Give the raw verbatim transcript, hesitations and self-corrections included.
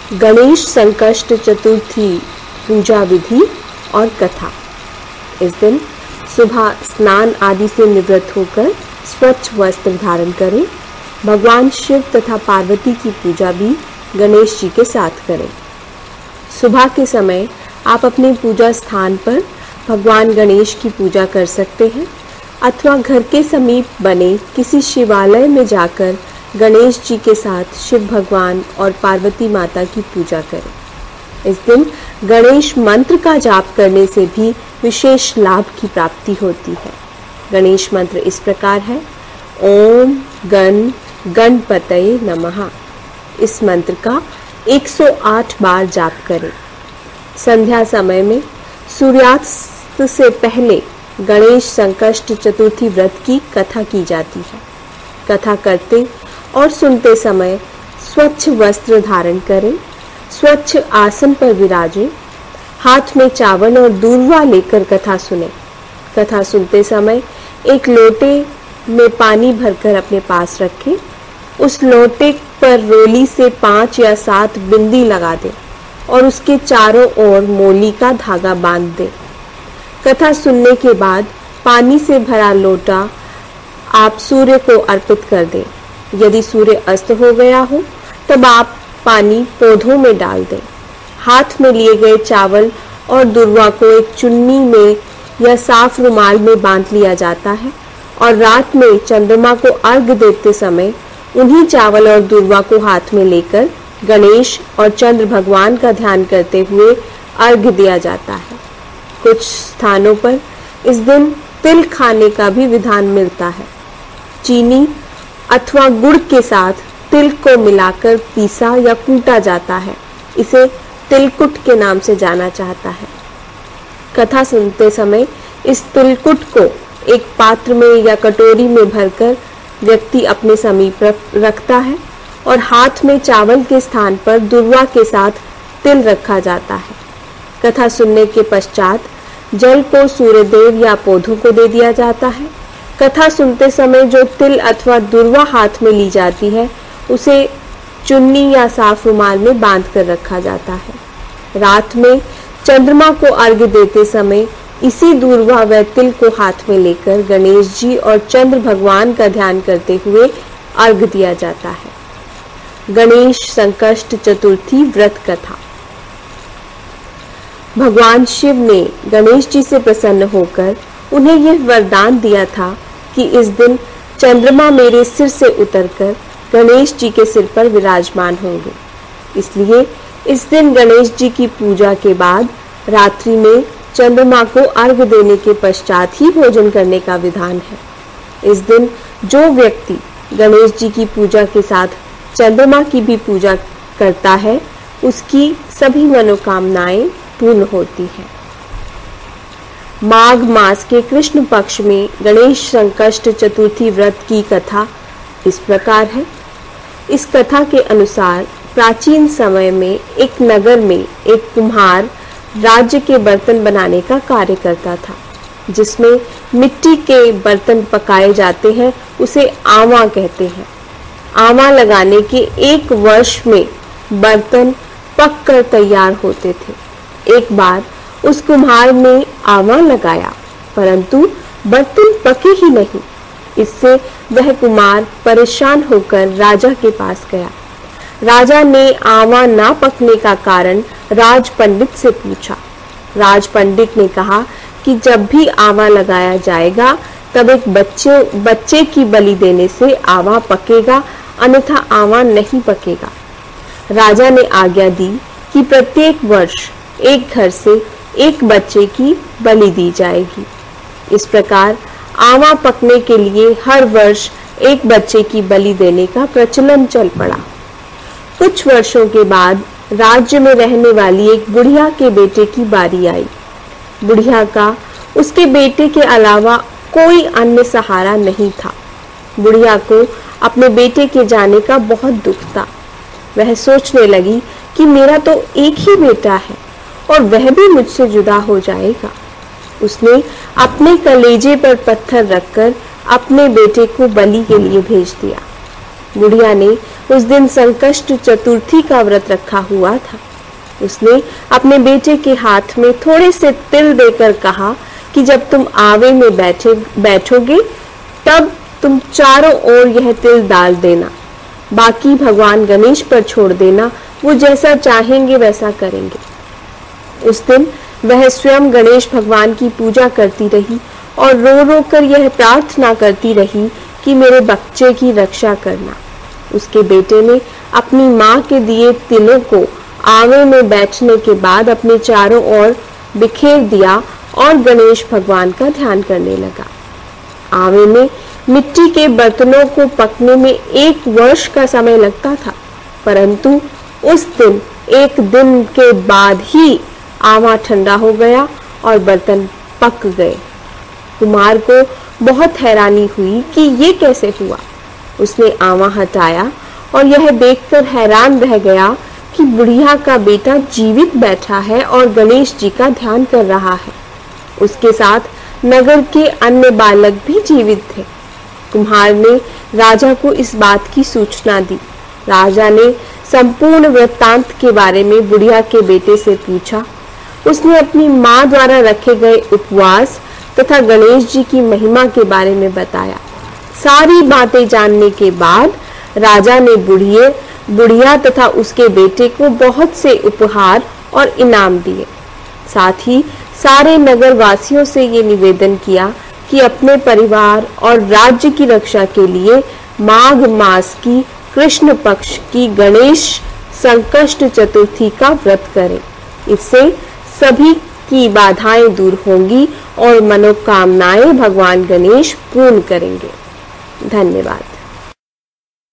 गणेश संकष्ट चतुर्थी पूजा विधि और कथा। इस दिन सुबह स्नान आदि से निवृत्त होकर स्वच्छ वस्त्र धारण करें। भगवान शिव तथा पार्वती की पूजा भी गणेश जी के साथ करें। सुबह के समय आप अपने पूजा स्थान पर भगवान गणेश की पूजा कर सकते हैं अथवा घर के समीप बने किसी शिवालय में जाकर गणेश जी के साथ शिव भगवान और पार्वती माता की पूजा करें। इस दिन गणेश मंत्र का जाप करने से भी विशेष लाभ की प्राप्ति होती है। गणेश मंत्र इस प्रकार है, ओम गण गणपतये नमः। इस मंत्र का एक सौ आठ बार जाप करें। संध्या समय में सूर्यास्त से पहले गणेश संकष्ट चतुर्थी व्रत की कथा की जाती है। कथा करते और सुनते समय स्वच्छ वस्त्र धारण करें, स्वच्छ आसन पर विराजें, हाथ में चावल और दूर्वा लेकर कथा सुनें। कथा सुनते समय एक लोटे में पानी भरकर अपने पास रखें। उस लोटे पर रोली से पांच या सात बिंदी लगा दें और उसके चारों ओर मोली का धागा बांध दें। कथा सुनने के बाद पानी से भरा लोटा आप सूर्य को अर्पित कर दें। यदि सूर्य अस्त हो गया हो तब आप पानी पौधों में डाल दें। हाथ में लिए गए चावल और दूर्वा को एक चुन्नी में या साफ रुमाल में बांध लिया जाता है और रात में चंद्रमा को अर्घ देते समय उन्हीं चावल और दूर्वा को हाथ में लेकर गणेश और चंद्र भगवान का ध्यान करते हुए अर्घ दिया जाता है। कुछ स्थानों पर इस दिन तिल खाने का भी विधान मिलता है। चीनी अथवा गुड़ के साथ तिल को मिलाकर पीसा या कूटा जाता है। इसे तिलकुट के नाम से जाना जाता है। कथा सुनते समय इस तिलकुट को एक पात्र में या कटोरी में भरकर व्यक्ति अपने समीप रखता है और हाथ में चावल के स्थान पर दूर्वा के साथ तिल रखा जाता है। कथा सुनने के पश्चात जल को सूर्यदेव या पौधों को दे दिया जाता है। कथा सुनते समय जो तिल अथवा दूर्वा हाथ में ली जाती है उसे चुन्नी या साफ रुमाल में बांध कर रखा जाता है। रात में चंद्रमा को अर्घ्य देते समय इसी दूर्वा व तिल को हाथ में लेकर गणेश जी और चंद्र भगवान का ध्यान करते हुए अर्घ्य दिया जाता है। गणेश संकष्ट चतुर्थी व्रत कथा। भगवान शिव ने गणेश जी से प्रसन्न होकर उन्हें यह वरदान दिया था कि इस दिन चंद्रमा मेरे सिर से उतरकर गणेश जी के सिर पर विराजमान होंगे। इसलिए इस दिन गणेश जी की पूजा के बाद रात्रि में चंद्रमा को अर्घ्य देने के पश्चात ही भोजन करने का विधान है। इस दिन जो व्यक्ति गणेश जी की पूजा के साथ चंद्रमा की भी पूजा करता है उसकी सभी मनोकामनाएं पूर्ण होती हैं। माघ मास के कृष्ण पक्ष में गणेश संकष्ट चतुर्थी व्रत की कथा इस प्रकार है। इस कथा के अनुसार प्राचीन समय में एक नगर में एक कुम्हार राज्य के बर्तन बनाने का कार्य करता था। जिसमें मिट्टी के बर्तन पकाए जाते हैं उसे आवा कहते हैं। आवा लगाने के एक वर्ष में बर्तन पक कर तैयार होते थे। एक बार उस कुम्हार ने आवा लगाया परंतु बर्तन पके ही नहीं। इससे वह कुम्हार परेशान होकर राजा के पास गया। राजा ने आवा ना पकने का कारण राज पंडित से पूछा। राज पंडित ने कहा कि जब भी आवा लगाया जाएगा तब एक बच्चे बच्चे की बलि देने से आवा पकेगा, अन्यथा आवा नहीं पकेगा। राजा ने आज्ञा दी कि प्रत्येक वर्ष एक घर से एक बच्चे की बलि दी जाएगी। इस प्रकार आवा पकने के लिए हर वर्ष एक बच्चे की बलि देने का प्रचलन चल पड़ा। कुछ वर्षों के बाद राज्य में रहने वाली एक बुढ़िया के बेटे की बारी आई। बुढ़िया का उसके बेटे के अलावा कोई अन्य सहारा नहीं था। बुढ़िया को अपने बेटे के जाने का बहुत दुख था। वह सोचने लगी कि मेरा तो एक ही बेटा है और वह भी मुझसे जुदा हो जाएगा। उसने अपने कलेजे पर पत्थर रखकर अपने बेटे को बलि के लिए भेज दिया। बुढ़िया ने उस दिन संकष्ट चतुर्थी का व्रत रखा हुआ था। उसने अपने बेटे के हाथ में थोड़े से तिल देकर कहा कि जब तुम आवे में बैठे बैठोगे तब तुम चारों ओर यह तिल डाल देना, बाकी भगवान गणेश पर छोड़ देना, वो जैसा चाहेंगे वैसा करेंगे। उस दिन वह स्वयं गणेश भगवान की पूजा करती रही और रो रो कर यह प्रार्थना करती रही कि मेरे बच्चे की रक्षा करना। उसके बेटे ने अपनी माँ के दिए तिलों को आवे में बैठने के बाद अपने चारों ओर बिखेर दिया और गणेश भगवान का ध्यान करने लगा। आवे में मिट्टी के बर्तनों को पकने में एक वर्ष का समय लगता था, परंतु उस दिन एक दिन के बाद ही आवा ठंडा हो गया और बर्तन पक गए। कुमार को बहुत हैरानी हुई कि ये कैसे हुआ। उसने आवा हटाया और यह देखकर हैरान रह गया कि बुढ़िया का बेटा जीवित बैठा है और गणेश जी का ध्यान कर रहा है। उसके साथ नगर के अन्य बालक भी जीवित थे। कुम्हार ने राजा को इस बात की सूचना दी। राजा ने संपूर्ण वृत्तांत के बारे में बुढ़िया के बेटे से पूछा। उसने अपनी माँ द्वारा रखे गए उपवास तथा गणेश जी की महिमा के बारे में बताया। सारी बातें जानने के बाद राजा ने बुढ़िए बुढ़िया तथा उसके बेटे को बहुत से उपहार और इनाम दिए। साथ ही सारे नगर वासियों से ये निवेदन किया कि अपने परिवार और राज्य की रक्षा के लिए माघ मास की कृष्ण पक्ष की गणेश संकष्ट चतुर्थी का व्रत करें। इससे सभी की बाधाएं दूर होंगी और मनोकामनाएं भगवान गणेश पूर्ण करेंगे। धन्यवाद।